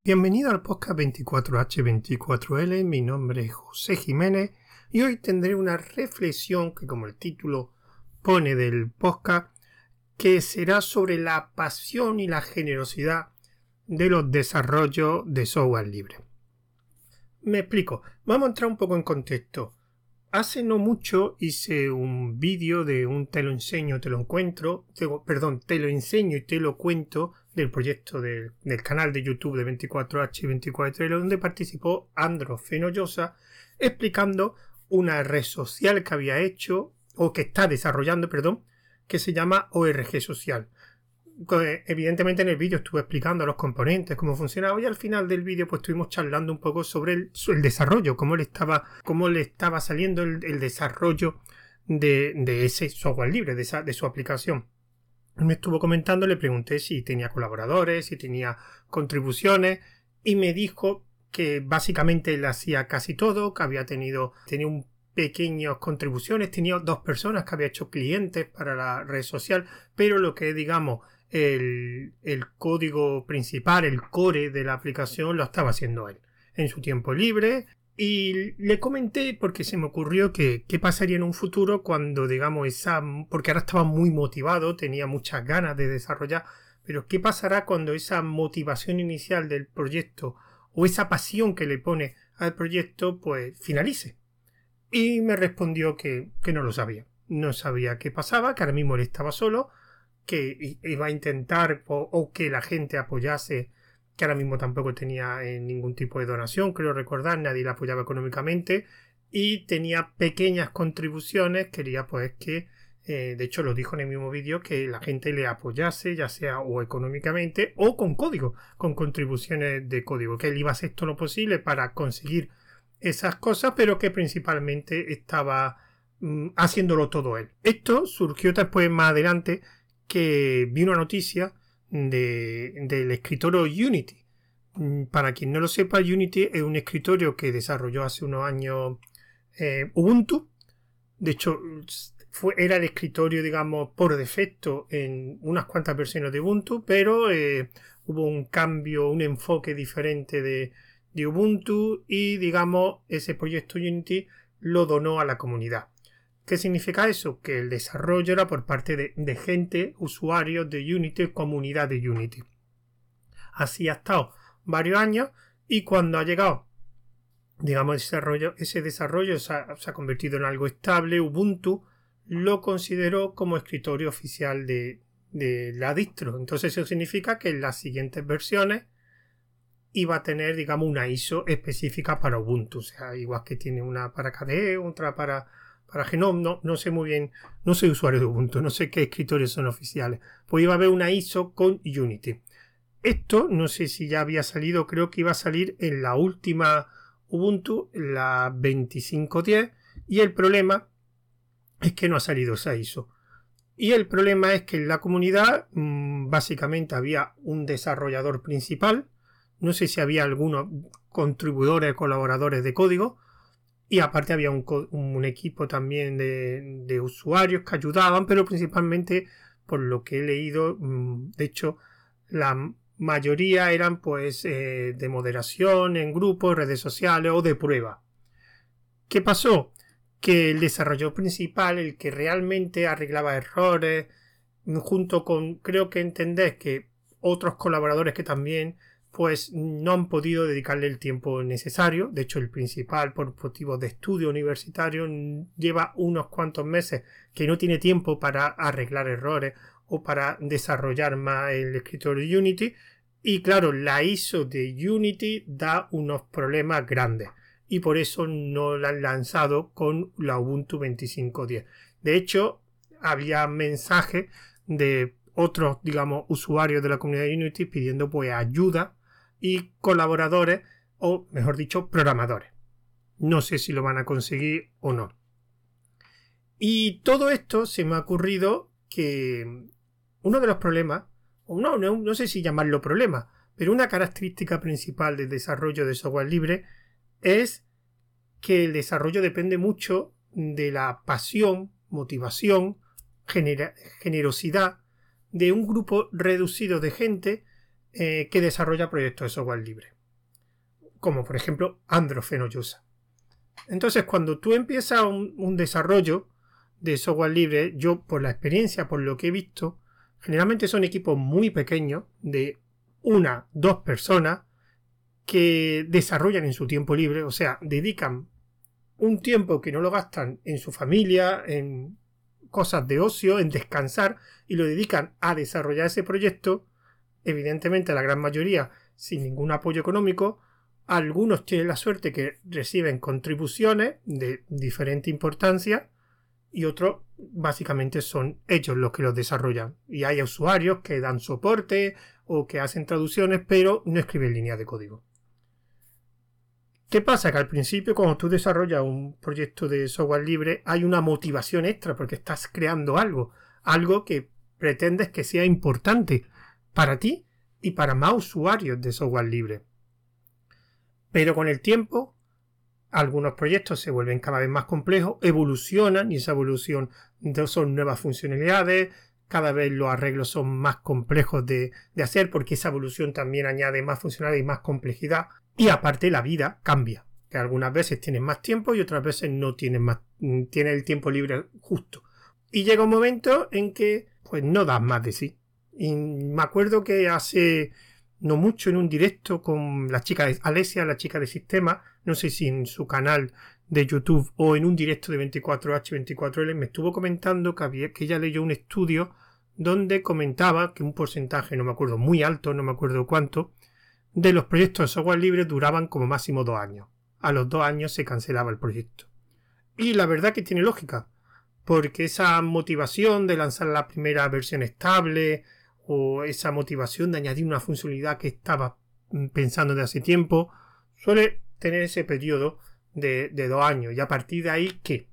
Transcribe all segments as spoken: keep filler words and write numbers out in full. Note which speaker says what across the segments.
Speaker 1: Bienvenido al podcast veinticuatro hache veinticuatro ele, mi nombre es José Jiménez y hoy tendré una reflexión que, como el título pone del podcast, que será sobre la pasión y la generosidad de los desarrollos de software libre. Me explico, vamos a entrar un poco en contexto. Hace no mucho hice un vídeo de un te lo enseño, te lo encuentro, te, perdón, te lo enseño y te lo cuento del proyecto del, del canal de YouTube de veinticuatro hache veinticuatro ele, donde participó Andros Fenollosa explicando una red social que había hecho, o que está desarrollando, perdón, que se llama O R G Social. Evidentemente en el vídeo estuve explicando los componentes, cómo funcionaba, y al final del vídeo pues estuvimos charlando un poco sobre el, el desarrollo, cómo le estaba, cómo le estaba saliendo el, el desarrollo de, de ese software libre, de, esa, de su aplicación. Me estuvo comentando, le pregunté si tenía colaboradores, si tenía contribuciones, y me dijo que básicamente él hacía casi todo, que había tenido, tenía un pequeñas contribuciones, tenía dos personas que había hecho clientes para la red social, pero lo que digamos el, el código principal, el core de la aplicación lo estaba haciendo él en su tiempo libre. Y le comenté porque se me ocurrió que qué pasaría en un futuro cuando digamos esa, porque ahora estaba muy motivado, tenía muchas ganas de desarrollar, pero qué pasará cuando esa motivación inicial del proyecto o esa pasión que le pone al proyecto pues finalice. Y me respondió que, que no lo sabía. No sabía qué pasaba, que ahora mismo él estaba solo, que iba a intentar o, o que la gente apoyase, que ahora mismo tampoco tenía eh, ningún tipo de donación, creo recordar, nadie la apoyaba económicamente, y tenía pequeñas contribuciones, quería pues que, eh, de hecho lo dijo en el mismo vídeo, que la gente le apoyase, ya sea o económicamente o con código, con contribuciones de código, que él iba a hacer todo lo posible para conseguir esas cosas, pero que principalmente estaba mm, haciéndolo todo él. Esto surgió después, más adelante, que vi una noticia de, del escritorio Unity. Para quien no lo sepa, Unity es un escritorio que desarrolló hace unos años eh, Ubuntu. De hecho, fue, era el escritorio, digamos, por defecto en unas cuantas versiones de Ubuntu, pero eh, hubo un cambio, un enfoque diferente de de Ubuntu y digamos ese proyecto Unity lo donó a la comunidad. ¿Qué significa eso? Que el desarrollo era por parte de, de gente, usuarios de Unity, comunidad de Unity. Así ha estado varios años y cuando ha llegado digamos ese desarrollo, ese desarrollo se ha, se ha convertido en algo estable. Ubuntu lo consideró como escritorio oficial de, de la distro. Entonces eso significa que en las siguientes versiones iba a tener, digamos, una I S O específica para Ubuntu. O sea, igual que tiene una para K D E, otra para, para Gnome. No, no sé muy bien, no soy usuario de Ubuntu, no sé qué escritorios son oficiales. Pues iba a haber una I S O con Unity. Esto, no sé si ya había salido, creo que iba a salir en la última Ubuntu, la veinticinco diez, y el problema es que no ha salido esa I S O. Y el problema es que en la comunidad, mmm, básicamente había un desarrollador principal. No sé si había algunos contribuidores, colaboradores de código, y aparte había un, un equipo también de, de usuarios que ayudaban, pero principalmente, por lo que he leído, de hecho, la mayoría eran pues eh, de moderación en grupos, redes sociales o de prueba. ¿Qué pasó? Que el desarrollador principal, el que realmente arreglaba errores, junto con, creo que entendés que otros colaboradores que también pues no han podido dedicarle el tiempo necesario. De hecho, el principal, por motivos de estudio universitario, lleva unos cuantos meses que no tiene tiempo para arreglar errores o para desarrollar más el escritorio Unity. Y claro, la I S O de Unity da unos problemas grandes y por eso no la han lanzado con la Ubuntu veinticinco diez. De hecho, había mensajes de otros, digamos, usuarios de la comunidad de Unity pidiendo pues ayuda y colaboradores, o mejor dicho, programadores. No sé si lo van a conseguir o no. Y todo esto se me ha ocurrido que uno de los problemas, o no, no, no sé si llamarlo problema, pero una característica principal del desarrollo de software libre es que el desarrollo depende mucho de la pasión, motivación, genera, generosidad de un grupo reducido de gente eh, que desarrolla proyectos de software libre, como por ejemplo Andro Fenollosa. Entonces, cuando tú empiezas un, un desarrollo de software libre, yo por la experiencia, por lo que he visto, generalmente son equipos muy pequeños, de una, dos personas, que desarrollan en su tiempo libre, o sea, dedican un tiempo que no lo gastan en su familia, en cosas de ocio, en descansar, y lo dedican a desarrollar ese proyecto, evidentemente la gran mayoría sin ningún apoyo económico. Algunos tienen la suerte que reciben contribuciones de diferente importancia y otros básicamente son ellos los que los desarrollan. Y hay usuarios que dan soporte o que hacen traducciones, pero no escriben líneas de código. ¿Qué pasa? Que al principio, cuando tú desarrollas un proyecto de software libre, hay una motivación extra porque estás creando algo, algo que pretendes que sea importante para ti y para más usuarios de software libre. Pero con el tiempo, algunos proyectos se vuelven cada vez más complejos, evolucionan y esa evolución son nuevas funcionalidades, cada vez los arreglos son más complejos de, de hacer porque esa evolución también añade más funcionalidad y más complejidad. Y aparte la vida cambia, que algunas veces tienes más tiempo y otras veces no tienes más, tienes el tiempo libre justo. Y llega un momento en que pues no das más de sí. Y me acuerdo que hace no mucho en un directo con la chica de Alesia, la chica de Sistema, no sé si en su canal de YouTube o en un directo de veinticuatro hache veinticuatro ele, me estuvo comentando que, había, que ella leyó un estudio donde comentaba que un porcentaje, no me acuerdo, muy alto, no me acuerdo cuánto, de los proyectos de software libre duraban como máximo dos años. A los dos años se cancelaba el proyecto. Y la verdad que tiene lógica, porque esa motivación de lanzar la primera versión estable o esa motivación de añadir una funcionalidad que estaba pensando de hace tiempo suele tener ese periodo de, de dos años. Y a partir de ahí, ¿qué?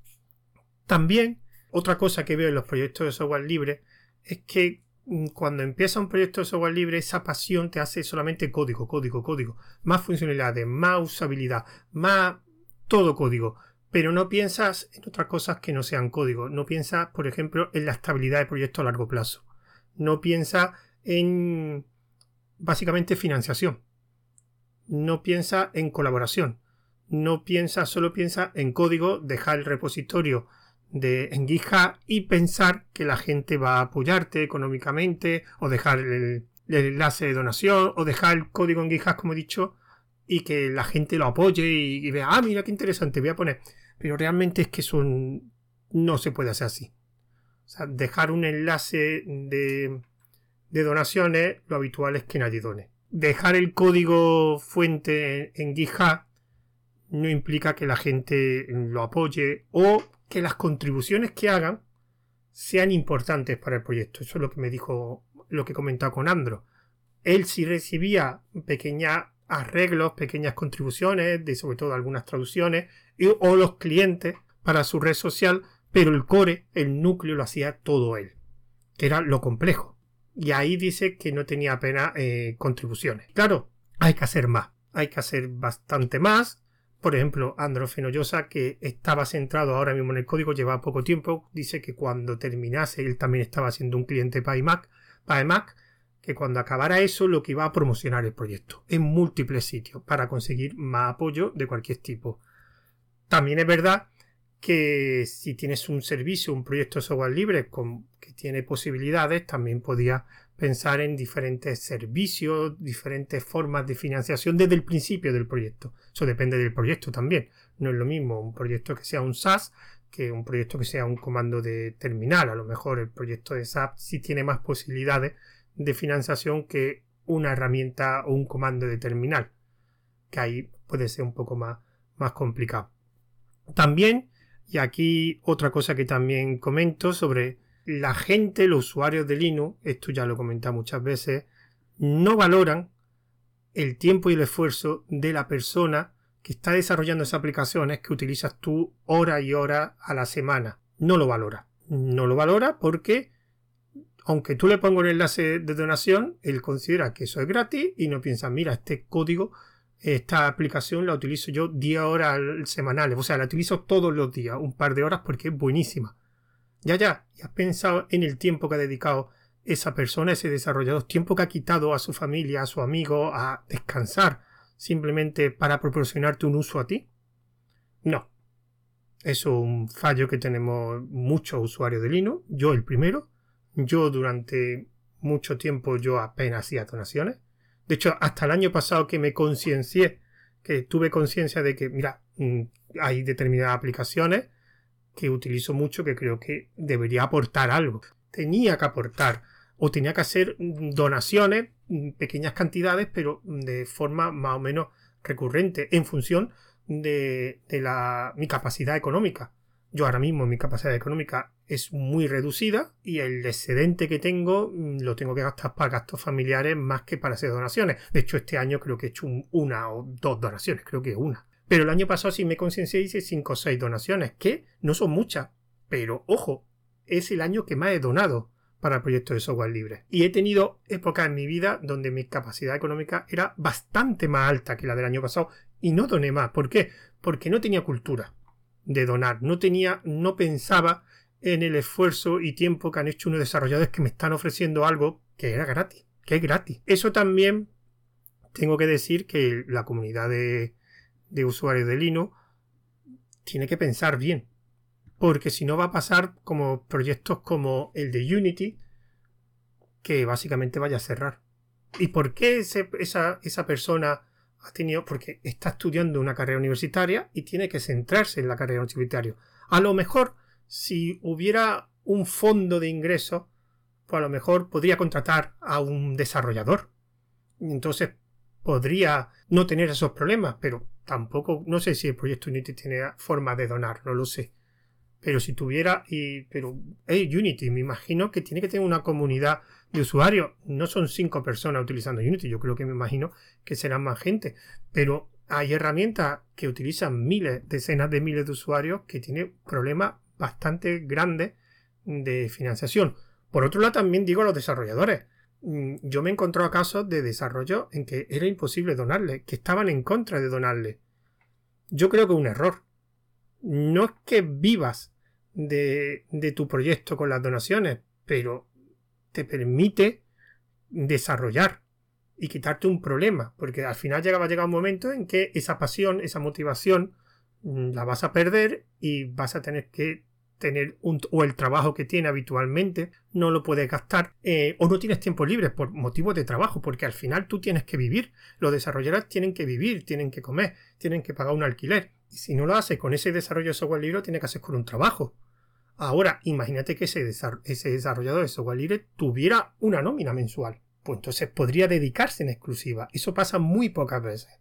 Speaker 1: También, otra cosa que veo en los proyectos de software libre es que cuando empieza un proyecto de software libre, esa pasión te hace solamente código, código, código. Más funcionalidades, más usabilidad, más todo código. Pero no piensas en otras cosas que no sean código. No piensas, por ejemplo, en la estabilidad del proyecto a largo plazo. No piensas en, básicamente, financiación. No piensas en colaboración. No piensas, solo piensas en código, dejar el repositorio de, en GitHub y pensar que la gente va a apoyarte económicamente o dejar el, el enlace de donación o dejar el código en GitHub, como he dicho, y que la gente lo apoye y, y vea, ah, mira qué interesante, voy a poner. Pero realmente es que eso no se puede hacer así. O sea, dejar un enlace de, de donaciones, lo habitual es que nadie done. Dejar el código fuente en, en GitHub no implica que la gente lo apoye o que las contribuciones que hagan sean importantes para el proyecto. Eso es lo que me dijo, lo que he comentado con Andro. Él sí recibía pequeños arreglos, pequeñas contribuciones, de sobre todo algunas traducciones, y, o los clientes para su red social, pero el core, el núcleo, lo hacía todo él, que era lo complejo. Y ahí dice que no tenía apenas eh, contribuciones. Claro, hay que hacer más, hay que hacer bastante más. Por ejemplo, Andro Fenollosa, que estaba centrado ahora mismo en el código, llevaba poco tiempo, dice que cuando terminase, él también estaba haciendo un cliente para iMac, para iMac, que cuando acabara eso, lo que iba a promocionar el proyecto en múltiples sitios para conseguir más apoyo de cualquier tipo. También es verdad que si tienes un servicio, un proyecto de software libre con, que tiene posibilidades, también podías pensar en diferentes servicios, diferentes formas de financiación desde el principio del proyecto. Eso depende del proyecto también. No es lo mismo un proyecto que sea un SaaS que un proyecto que sea un comando de terminal. A lo mejor el proyecto de SaaS sí tiene más posibilidades de financiación que una herramienta o un comando de terminal, que ahí puede ser un poco más, más complicado. También, y aquí otra cosa que también comento sobre la gente, los usuarios de Linux, esto ya lo he comentado muchas veces, no valoran el tiempo y el esfuerzo de la persona que está desarrollando esas aplicaciones que utilizas tú horas y horas a la semana. No lo valora. No lo valora porque, aunque tú le pongas el enlace de donación, él considera que eso es gratis y no piensa, mira, este código, esta aplicación la utilizo yo diez horas semanales. O sea, la utilizo todos los días, un par de horas porque es buenísima. Ya, ya, y has pensado en el tiempo que ha dedicado esa persona, ese desarrollador, tiempo que ha quitado a su familia, a su amigo, a descansar, simplemente para proporcionarte un uso a ti? No. Es un fallo que tenemos muchos usuarios de Linux, yo el primero. Yo durante mucho tiempo yo apenas hacía donaciones. De hecho, hasta el año pasado que me conciencié, que tuve conciencia de que, mira, hay determinadas aplicaciones que utilizo mucho que creo que debería aportar algo. Tenía que aportar o tenía que hacer donaciones, pequeñas cantidades, pero de forma más o menos recurrente en función de, de la, mi capacidad económica. Yo ahora mismo mi capacidad económica es muy reducida y el excedente que tengo lo tengo que gastar para gastos familiares más que para hacer donaciones. De hecho, este año creo que he hecho un, una o dos donaciones, creo que una. Pero el año pasado sí me conciencié y hice cinco o seis donaciones, que no son muchas, pero ojo, es el año que más he donado para el proyecto de software libre. Y he tenido épocas en mi vida donde mi capacidad económica era bastante más alta que la del año pasado y no doné más. ¿Por qué? Porque no tenía cultura de donar, no tenía, no pensaba en el esfuerzo y tiempo que han hecho unos desarrolladores que me están ofreciendo algo que era gratis, que es gratis. Eso también tengo que decir que la comunidad de, de usuarios de Linux tiene que pensar bien, porque si no va a pasar como proyectos como el de Unity, que básicamente vaya a cerrar. ¿Y por qué ese, esa, esa persona ha tenido? Porque está estudiando una carrera universitaria y tiene que centrarse en la carrera universitaria. A lo mejor, si hubiera un fondo de ingresos, pues a lo mejor podría contratar a un desarrollador. Entonces podría no tener esos problemas, pero tampoco, no sé si el proyecto Unity tiene forma de donar, no lo sé. Pero si tuviera, y pero hey, Unity, me imagino que tiene que tener una comunidad de usuarios. No son cinco personas utilizando Unity, yo creo que me imagino que serán más gente. Pero hay herramientas que utilizan miles, decenas de miles de usuarios que tienen problemas bastante grandes de financiación. Por otro lado, también digo a los desarrolladores. Yo me he encontrado casos de desarrollo en que era imposible donarle, que estaban en contra de donarle. Yo creo que es un error. No es que vivas de, de tu proyecto con las donaciones, pero te permite desarrollar y quitarte un problema, porque al final llega, va a llegar un momento en que esa pasión, esa motivación la vas a perder y vas a tener que tener un, o el trabajo que tiene habitualmente no lo puedes gastar, eh, o no tienes tiempo libre por motivos de trabajo, porque al final tú tienes que vivir, los desarrolladores tienen que vivir, tienen que comer, tienen que pagar un alquiler, y si no lo haces con ese desarrollo de software libre, tiene que hacer con un trabajo. Ahora, imagínate que ese, desar- ese desarrollador de software libre tuviera una nómina mensual, pues entonces podría dedicarse en exclusiva. Eso pasa muy pocas veces.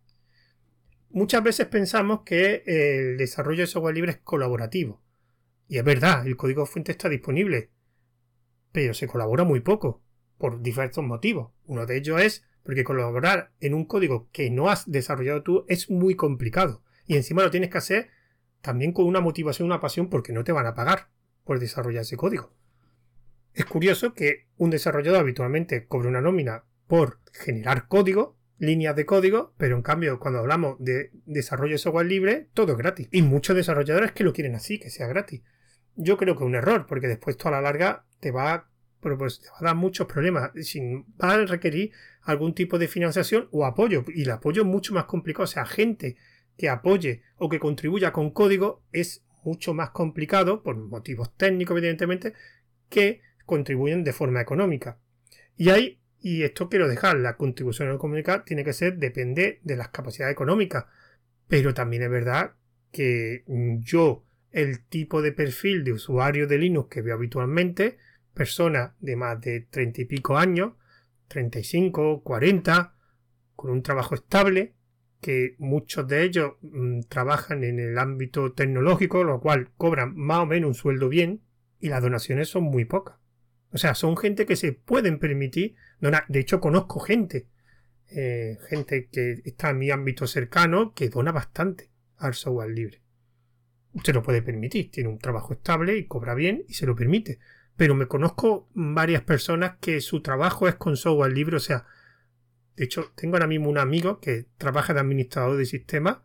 Speaker 1: Muchas veces pensamos que el desarrollo de software libre es colaborativo. Y es verdad, el código fuente está disponible, pero se colabora muy poco, por diversos motivos. Uno de ellos es porque colaborar en un código que no has desarrollado tú es muy complicado. Y encima lo tienes que hacer también con una motivación, una pasión, porque no te van a pagar por desarrollar ese código. Es curioso que un desarrollador habitualmente cobre una nómina por generar código, líneas de código, pero en cambio cuando hablamos de desarrollo de software libre, todo es gratis. Y muchos desarrolladores que lo quieren así, que sea gratis. Yo creo que es un error, porque después tú a la larga te va a, pues, te va a dar muchos problemas. Va a requerir algún tipo de financiación o apoyo, y el apoyo es mucho más complicado. O sea, gente que apoye o que contribuya con código es mucho más complicado, por motivos técnicos evidentemente, que contribuyen de forma económica. Y hay, y esto quiero dejar, la contribución económica tiene que ser, depende de las capacidades económicas, pero también es verdad que yo, el tipo de perfil de usuario de Linux que veo habitualmente, personas de más de treinta y pico años, treinta y cinco, cuarenta, con un trabajo estable, que muchos de ellos mmm, trabajan en el ámbito tecnológico, lo cual cobran más o menos un sueldo bien, y las donaciones son muy pocas. O sea, son gente que se pueden permitir donar. De hecho, conozco gente, eh, gente que está en mi ámbito cercano, que dona bastante al software libre. Se lo puede permitir, tiene un trabajo estable y cobra bien y se lo permite. Pero me conozco varias personas que su trabajo es con software libre, o sea, de hecho, tengo ahora mismo un amigo que trabaja de administrador de sistemas,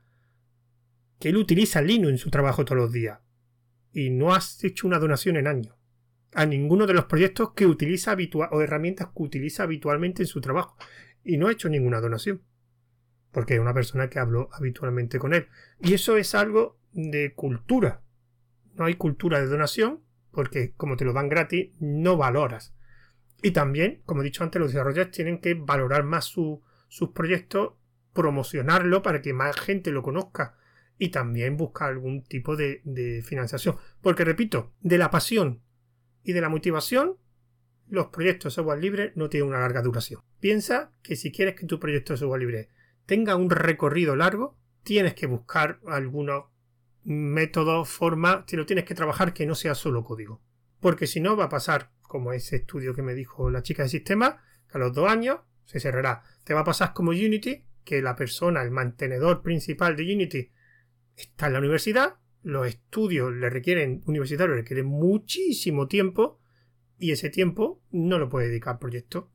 Speaker 1: que él utiliza Linux en su trabajo todos los días y no has hecho una donación en años. a ninguno de los proyectos que utiliza habitual o herramientas que utiliza habitualmente en su trabajo. Y no ha hecho ninguna donación. Porque es una persona que habló habitualmente con él. Y eso es algo de cultura. No hay cultura de donación porque como te lo dan gratis, no valoras. Y también, como he dicho antes, los desarrolladores tienen que valorar más su, sus proyectos, promocionarlo para que más gente lo conozca y también buscar algún tipo de, de financiación. Porque, repito, de la pasión y de la motivación, los proyectos de software libre no tienen una larga duración. Piensa que si quieres que tu proyecto de software libre tenga un recorrido largo, tienes que buscar algunos métodos, formas, te lo tienes que trabajar que no sea solo código. Porque si no va a pasar, como ese estudio que me dijo la chica de sistema, que a los dos años se cerrará. Te va a pasar como Unity, que la persona, el mantenedor principal de Unity, está en la universidad, los estudios le requieren, universitarios le requieren muchísimo tiempo, y ese tiempo no lo puede dedicar al proyecto.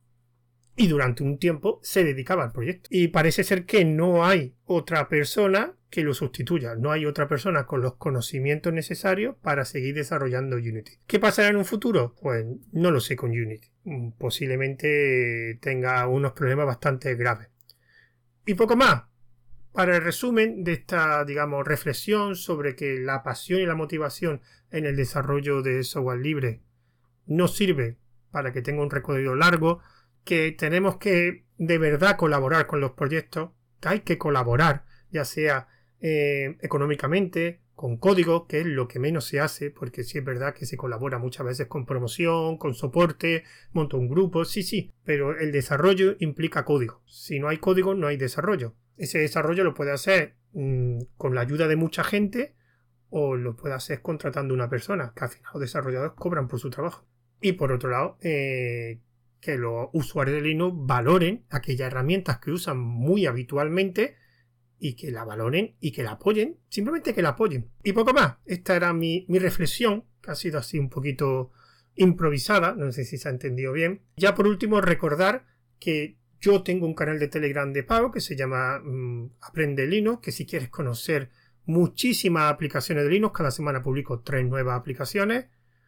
Speaker 1: Y durante un tiempo se dedicaba al proyecto. Y parece ser que no hay otra persona que lo sustituya. No hay otra persona con los conocimientos necesarios para seguir desarrollando Unity. ¿Qué pasará en un futuro? Pues no lo sé con Unity. Posiblemente tenga unos problemas bastante graves. Y poco más. Para el resumen de esta, digamos, reflexión sobre que la pasión y la motivación en el desarrollo de software libre no sirve para que tenga un recorrido largo, que tenemos que de verdad colaborar con los proyectos, que hay que colaborar, ya sea eh, económicamente, con código, que es lo que menos se hace, porque sí es verdad que se colabora muchas veces con promoción, con soporte, monta un grupo, sí, sí, pero el desarrollo implica código. Si no hay código, no hay desarrollo. Ese desarrollo lo puede hacer mmm, con la ayuda de mucha gente o lo puede hacer contratando una persona, que al final los desarrolladores cobran por su trabajo. Y por otro lado, eh, que los usuarios de Linux valoren aquellas herramientas que usan muy habitualmente y que la valoren y que la apoyen, simplemente que la apoyen. Y poco más, esta era mi, mi reflexión, que ha sido así un poquito improvisada, no sé si se ha entendido bien. Ya por último, recordar que yo tengo un canal de Telegram de pago que se llama mmm, Aprende Linux, que si quieres conocer muchísimas aplicaciones de Linux, cada semana publico tres nuevas aplicaciones.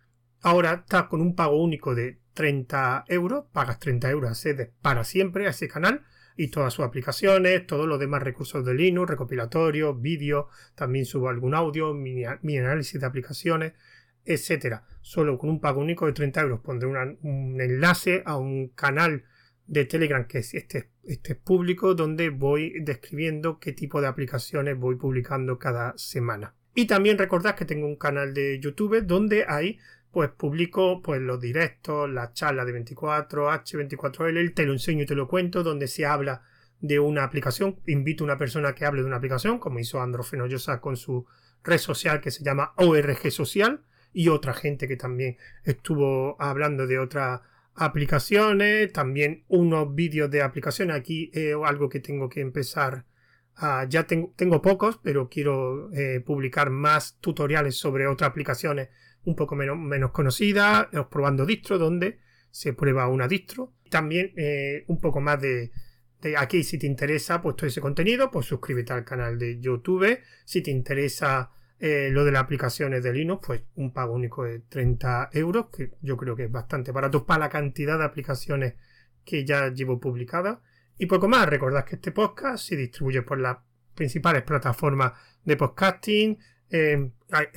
Speaker 1: Ahora está con un pago único de treinta euros, pagas treinta euros, accedes para siempre a ese canal y todas sus aplicaciones, todos los demás recursos de Linux, recopilatorios, vídeos, también subo algún audio, mi, mi análisis de aplicaciones, etcétera. Solo con un pago único de treinta euros pondré una, un enlace a un canal de Telegram que es este, este es público, donde voy describiendo qué tipo de aplicaciones voy publicando cada semana. Y también recordad que tengo un canal de YouTube donde hay pues publico pues los directos, las charlas de veinticuatro hache, veinticuatro ele, el te lo enseño y te lo cuento, donde se habla de una aplicación, invito a una persona que hable de una aplicación, como hizo Andro Fenollosa con su red social que se llama O R G Social, y otra gente que también estuvo hablando de otras aplicaciones, también unos vídeos de aplicaciones. Aquí es eh, algo que tengo que empezar a, ya tengo, tengo pocos, pero quiero eh, publicar más tutoriales sobre otras aplicaciones un poco menos, menos conocida, probando distro, donde se prueba una distro. También eh, un poco más de, de aquí, si te interesa pues todo ese contenido, pues suscríbete al canal de YouTube. Si te interesa eh, lo de las aplicaciones de Linux, pues un pago único de treinta euros, que yo creo que es bastante barato para la cantidad de aplicaciones que ya llevo publicadas. Y poco más, recordad que este podcast se distribuye por las principales plataformas de podcasting, Eh,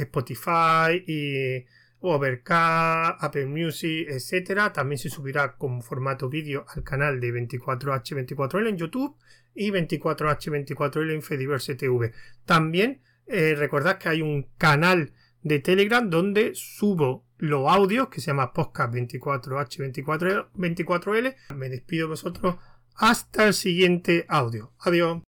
Speaker 1: Spotify y Overcast, Apple Music, etcétera. También se subirá con formato vídeo al canal de veinticuatro hache veinticuatro ele en YouTube y veinticuatro hache veinticuatro ele en Fediverse T V. También eh, recordad que hay un canal de Telegram donde subo los audios que se llama Podcast veinticuatro hache veinticuatro ele. Me despido de vosotros hasta el siguiente audio. Adiós.